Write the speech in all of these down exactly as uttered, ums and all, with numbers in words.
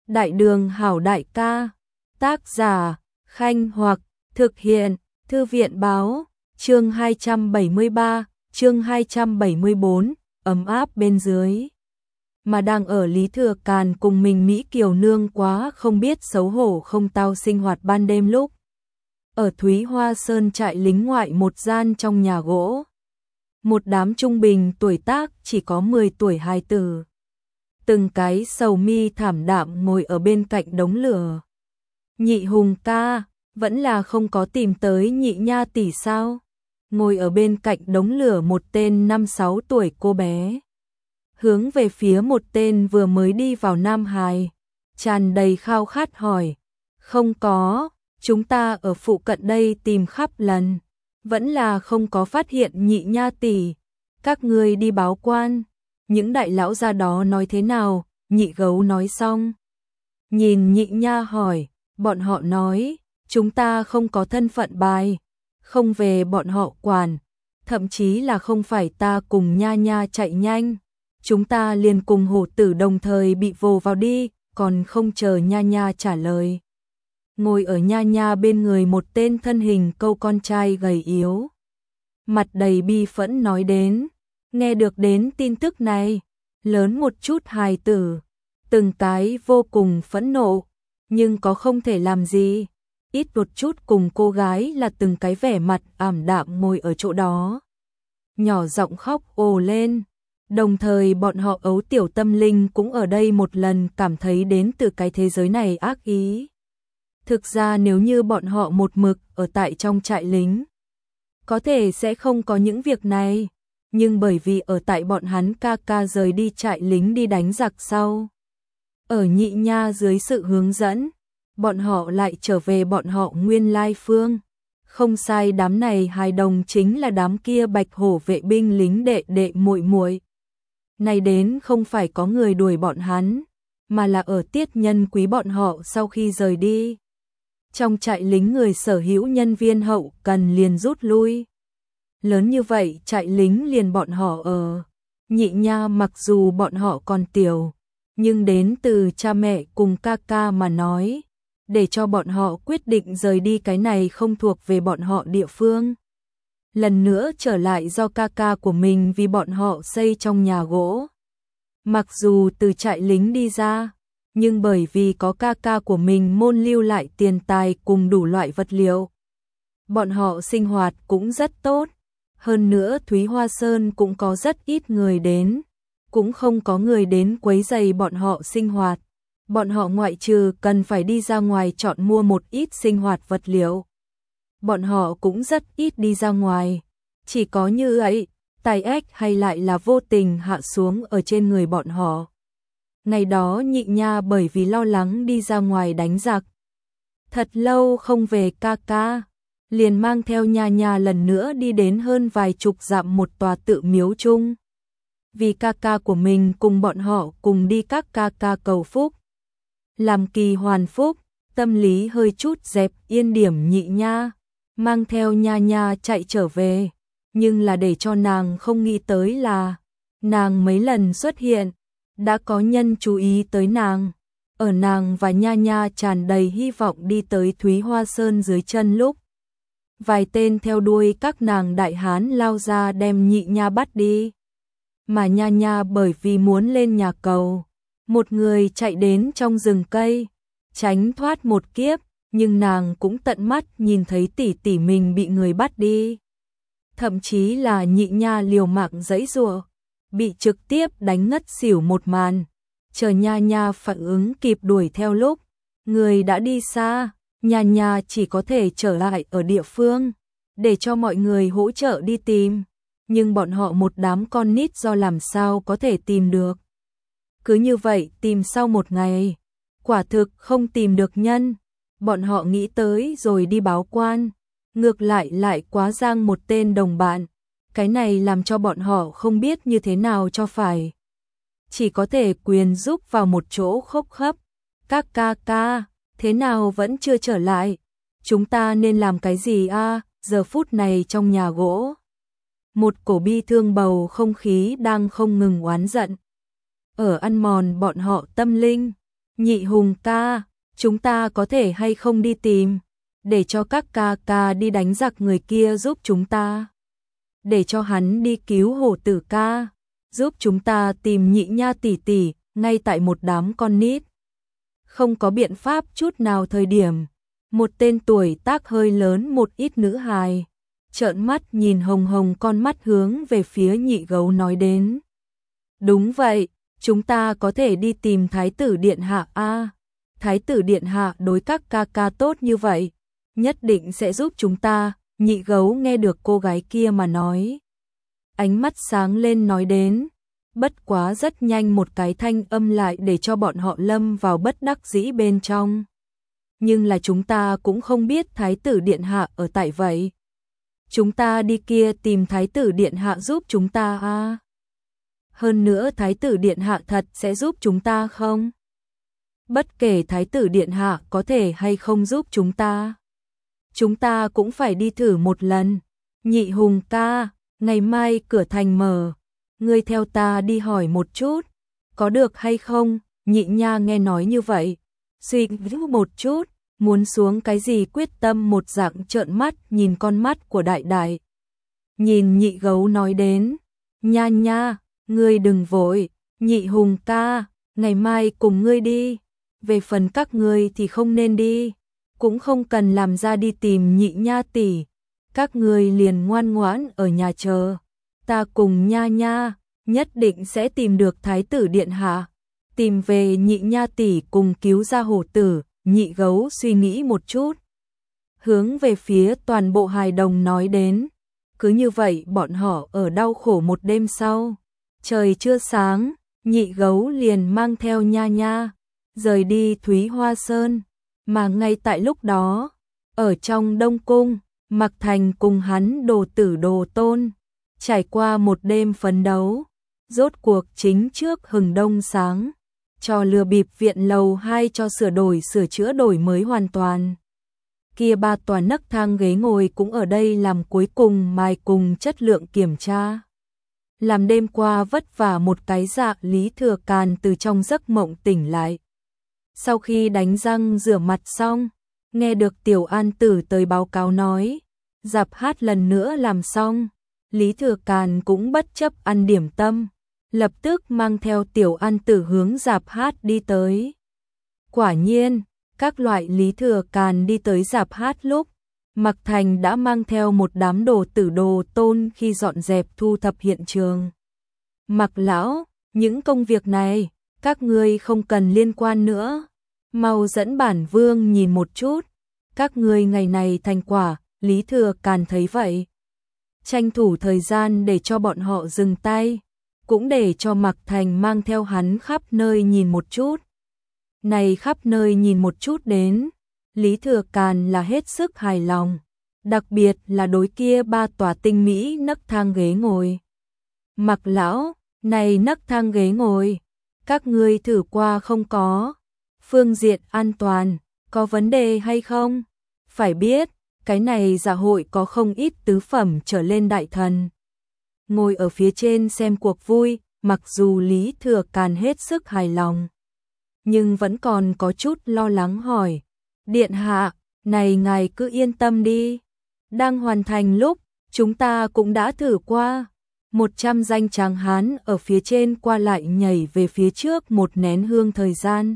Đại đường hảo đại ca, tác giả, Khanh Hoặc, thực hiện, Thư viện báo, chương hai trăm bảy mươi ba, chương hai trăm bảy mươi bốn, ấm áp bên dưới. Mà đang ở Lý Thừa Càn cùng mình Mỹ Kiều Nương quá không biết xấu hổ không tao sinh hoạt ban đêm lúc. Ở Thúy Hoa Sơn trại lính ngoại một gian trong nhà gỗ. Một đám trung bình tuổi tác chỉ có mười tuổi hài tử. Từng cái sầu mi thảm đạm ngồi ở bên cạnh đống lửa. Nhị Hùng ca, vẫn là không có tìm tới nhị nha tỷ sao? Ngồi ở bên cạnh đống lửa một tên năm sáu tuổi cô bé. Hướng về phía một tên vừa mới đi vào nam hài, tràn đầy khao khát hỏi. Không có, chúng ta ở phụ cận đây tìm khắp lần, vẫn là không có phát hiện nhị nha tỷ. Các ngươi đi báo quan. Những đại lão gia đó nói thế nào? Nhị gấu nói xong. Nhìn nhị nha hỏi, bọn họ nói, chúng ta không có thân phận bài, không về bọn họ quản, thậm chí là không phải ta cùng nha nha chạy nhanh. Chúng ta liền cùng hổ tử đồng thời bị vồ vào đi, còn không chờ nha nha trả lời. Ngồi ở nha nha bên người một tên thân hình câu con trai gầy yếu. Mặt đầy bi phẫn nói đến, nghe được đến tin tức này, lớn một chút hài tử, từng cái vô cùng phẫn nộ, nhưng có không thể làm gì, ít một chút cùng cô gái là từng cái vẻ mặt ảm đạm ngồi ở chỗ đó. Nhỏ giọng khóc ồ lên, đồng thời bọn họ ấu tiểu tâm linh cũng ở đây một lần cảm thấy đến từ cái thế giới này ác ý. Thực ra nếu như bọn họ một mực ở tại trong trại lính, có thể sẽ không có những việc này. Nhưng bởi vì ở tại bọn hắn ca ca rời đi trại lính đi đánh giặc sau. Ở nhị nha dưới sự hướng dẫn, bọn họ lại trở về bọn họ nguyên lai phương. Không sai, đám này hài đồng chính là đám kia bạch hổ vệ binh lính đệ đệ muội muội. Này đến không phải có người đuổi bọn hắn, mà là ở tiết nhân quý bọn họ sau khi rời đi. Trong trại lính người sở hữu nhân viên hậu cần liền rút lui. Lớn như vậy trại lính liền bọn họ ở. Nhị nha mặc dù bọn họ còn tiểu, nhưng đến từ cha mẹ cùng ca ca mà nói, để cho bọn họ quyết định rời đi cái này không thuộc về bọn họ địa phương. Lần nữa trở lại do ca ca của mình vì bọn họ xây trong nhà gỗ. Mặc dù từ trại lính đi ra, nhưng bởi vì có ca ca của mình môn lưu lại tiền tài cùng đủ loại vật liệu, bọn họ sinh hoạt cũng rất tốt. Hơn nữa Thúy Hoa Sơn cũng có rất ít người đến, cũng không có người đến quấy rầy bọn họ sinh hoạt. Bọn họ ngoại trừ cần phải đi ra ngoài chọn mua một ít sinh hoạt vật liệu. Bọn họ cũng rất ít đi ra ngoài. Chỉ có như ấy, tài ách hay lại là vô tình hạ xuống ở trên người bọn họ. Ngày đó nhị nha bởi vì lo lắng đi ra ngoài đánh giặc. Thật lâu không về ca ca. Liền mang theo nha nha lần nữa đi đến hơn vài chục dặm một tòa tự miếu chung. Vì ca ca của mình cùng bọn họ cùng đi các ca ca cầu phúc. Làm kỳ hoàn phúc, tâm lý hơi chút dẹp yên điểm nhị nha, mang theo nha nha chạy trở về. Nhưng là để cho nàng không nghĩ tới là, nàng mấy lần xuất hiện, đã có nhân chú ý tới nàng. Ở nàng và nha nha tràn đầy hy vọng đi tới Thúy Hoa Sơn dưới chân lúc. Vài tên theo đuôi các nàng đại hán lao ra đem nhị nha bắt đi. Mà nha nha bởi vì muốn lên nhà cầu, một người chạy đến trong rừng cây, tránh thoát một kiếp, nhưng nàng cũng tận mắt nhìn thấy tỷ tỷ mình bị người bắt đi. Thậm chí là nhị nha liều mạng giãy giụa, bị trực tiếp đánh ngất xỉu một màn. Chờ nha nha phản ứng kịp đuổi theo lúc, người đã đi xa. Nha nha chỉ có thể trở lại ở địa phương, để cho mọi người hỗ trợ đi tìm, nhưng bọn họ một đám con nít do làm sao có thể tìm được. Cứ như vậy tìm sau một ngày, quả thực không tìm được nhân, bọn họ nghĩ tới rồi đi báo quan, ngược lại lại quá giang một tên đồng bạn, cái này làm cho bọn họ không biết như thế nào cho phải. Chỉ có thể quyền giúp vào một chỗ khóc khấp, các ca ca. Thế nào vẫn chưa trở lại? Chúng ta nên làm cái gì a? Giờ phút này trong nhà gỗ, một cổ bi thương bầu không khí đang không ngừng oán giận. Ở ăn mòn bọn họ tâm linh, Nhị Hùng ca, chúng ta có thể hay không đi tìm, để cho các ca ca đi đánh giặc người kia giúp chúng ta. Để cho hắn đi cứu hổ tử ca, giúp chúng ta tìm Nhị Nha tỷ tỷ, ngay tại một đám con nít. Không có biện pháp chút nào thời điểm, một tên tuổi tác hơi lớn một ít nữ hài, trợn mắt nhìn hồng hồng con mắt hướng về phía Nhị Gấu nói đến. Đúng vậy, chúng ta có thể đi tìm Thái tử Điện Hạ a. Thái tử Điện Hạ đối các ca ca tốt như vậy, nhất định sẽ giúp chúng ta. Nhị Gấu nghe được cô gái kia mà nói, ánh mắt sáng lên nói đến, bất quá rất nhanh một cái thanh âm lại để cho bọn họ lâm vào bất đắc dĩ bên trong. Nhưng là chúng ta cũng không biết Thái tử Điện Hạ ở tại vậy. Chúng ta đi kia tìm Thái tử Điện Hạ giúp chúng ta a. À. Hơn nữa Thái tử Điện Hạ thật sẽ giúp chúng ta không? Bất kể Thái tử Điện Hạ có thể hay không giúp chúng ta, chúng ta cũng phải đi thử một lần. Nhị Hùng ca, ngày mai cửa thành mở, ngươi theo ta đi hỏi một chút, có được hay không? Nhị Nha nghe nói như vậy, suy nghĩ một chút, muốn xuống cái gì quyết tâm một dạng trợn mắt nhìn con mắt của đại đại. Nhìn Nhị Gấu nói đến, Nha Nha, ngươi đừng vội, Nhị Hùng ca, ngày mai cùng ngươi đi, về phần các ngươi thì không nên đi, cũng không cần làm ra đi tìm Nhị Nha tỷ, các ngươi liền ngoan ngoãn ở nhà chờ, ta cùng Nha Nha nhất định sẽ tìm được Thái tử Điện Hạ, tìm về Nhị Nha tỷ cùng cứu ra hổ tử. Nhị Gấu suy nghĩ một chút, hướng về phía toàn bộ hài đồng nói đến. Cứ như vậy bọn họ ở đau khổ một đêm sau, trời chưa sáng, Nhị Gấu liền mang theo Nha Nha rời đi Thúy Hoa Sơn. Mà ngay tại lúc đó, ở trong Đông Cung, Mặc Thành cùng hắn đồ tử đồ tôn, trải qua một đêm phấn đấu, rốt cuộc chính trước hừng đông sáng, cho lừa bịp viện lầu hai cho sửa đổi sửa chữa đổi mới hoàn toàn. Kia ba tòa nấc thang ghế ngồi cũng ở đây làm cuối cùng mài cùng chất lượng kiểm tra. Làm đêm qua vất vả một cái dạ Lý Thừa Càn từ trong giấc mộng tỉnh lại. Sau khi đánh răng rửa mặt xong, nghe được Tiểu An Tử tới báo cáo nói, dạp hát lần nữa làm xong, Lý Thừa Càn cũng bất chấp ăn điểm tâm, lập tức mang theo Tiểu An Tử hướng dạp hát đi tới. Quả nhiên, các loại Lý Thừa Càn đi tới dạp hát lúc, Mặc Thành đã mang theo một đám đồ tử đồ tôn khi dọn dẹp thu thập hiện trường. Mặc lão, những công việc này, các ngươi không cần liên quan nữa. Mau dẫn bản vương nhìn một chút, các ngươi ngày này thành quả. Lý Thừa Càn thấy vậy, tranh thủ thời gian để cho bọn họ dừng tay, cũng để cho Mặc Thành mang theo hắn khắp nơi nhìn một chút. Này khắp nơi nhìn một chút đến, Lý Thừa Càn là hết sức hài lòng, đặc biệt là đối kia ba tòa tinh mỹ nấc thang ghế ngồi. Mặc lão, này nấc thang ghế ngồi, các ngươi thử qua không có? Phương diện an toàn, có vấn đề hay không? Phải biết, cái này dạ hội có không ít tứ phẩm trở lên đại thần ngồi ở phía trên xem cuộc vui. Mặc dù Lý Thừa Càn hết sức hài lòng, nhưng vẫn còn có chút lo lắng hỏi, Điện Hạ, này ngài cứ yên tâm đi, đang hoàn thành lúc, chúng ta cũng đã thử qua, một trăm danh tráng hán ở phía trên qua lại nhảy về phía trước một nén hương thời gian.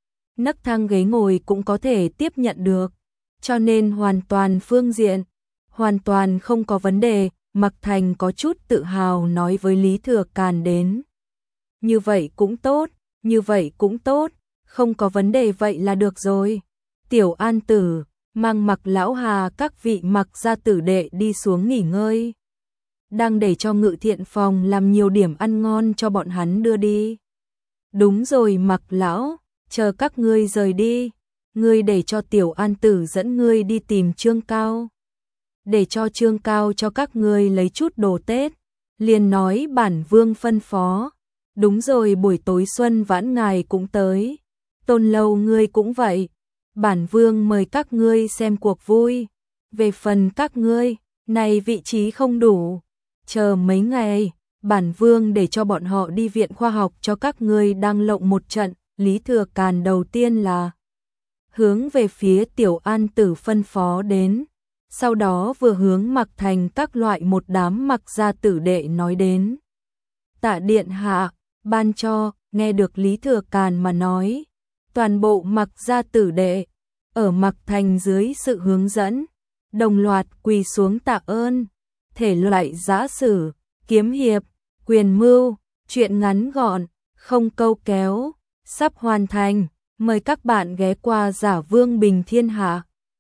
Nấc thang ghế ngồi cũng có thể tiếp nhận được, cho nên hoàn toàn phương diện, hoàn toàn không có vấn đề. Mặc Thành có chút tự hào nói với Lý Thừa Càn đến. Như vậy cũng tốt, như vậy cũng tốt, không có vấn đề vậy là được rồi. Tiểu An Tử, mang Mặc lão Hà các vị Mặc gia tử đệ đi xuống nghỉ ngơi. Đang để cho ngự thiện phòng làm nhiều điểm ăn ngon cho bọn hắn đưa đi. Đúng rồi Mặc lão, chờ các ngươi rời đi, ngươi để cho Tiểu An Tử dẫn ngươi đi tìm Trương Cao. Để cho Trương Cao cho các ngươi lấy chút đồ Tết, liền nói bản vương phân phó. Đúng rồi, buổi tối xuân vãn ngài cũng tới, Tôn Lâu ngươi cũng vậy, bản vương mời các ngươi xem cuộc vui. Về phần các ngươi, này vị trí không đủ, chờ mấy ngày, bản vương để cho bọn họ đi viện khoa học cho các ngươi đang lộng một trận, Lý Thừa Càn đầu tiên là hướng về phía Tiểu An Tử phân phó đến, sau đó vừa hướng Mặc Thành các loại một đám Mặc gia tử đệ nói đến. Tạ điện hạ, ban cho, nghe được Lý Thừa Càn mà nói, toàn bộ Mặc gia tử đệ ở Mặc Thành dưới sự hướng dẫn, đồng loạt quỳ xuống tạ ơn. Thể loại giã sử, kiếm hiệp, quyền mưu, truyện ngắn gọn, không câu kéo, sắp hoàn thành. Mời các bạn ghé qua Giả Vương Bình Thiên Hạ.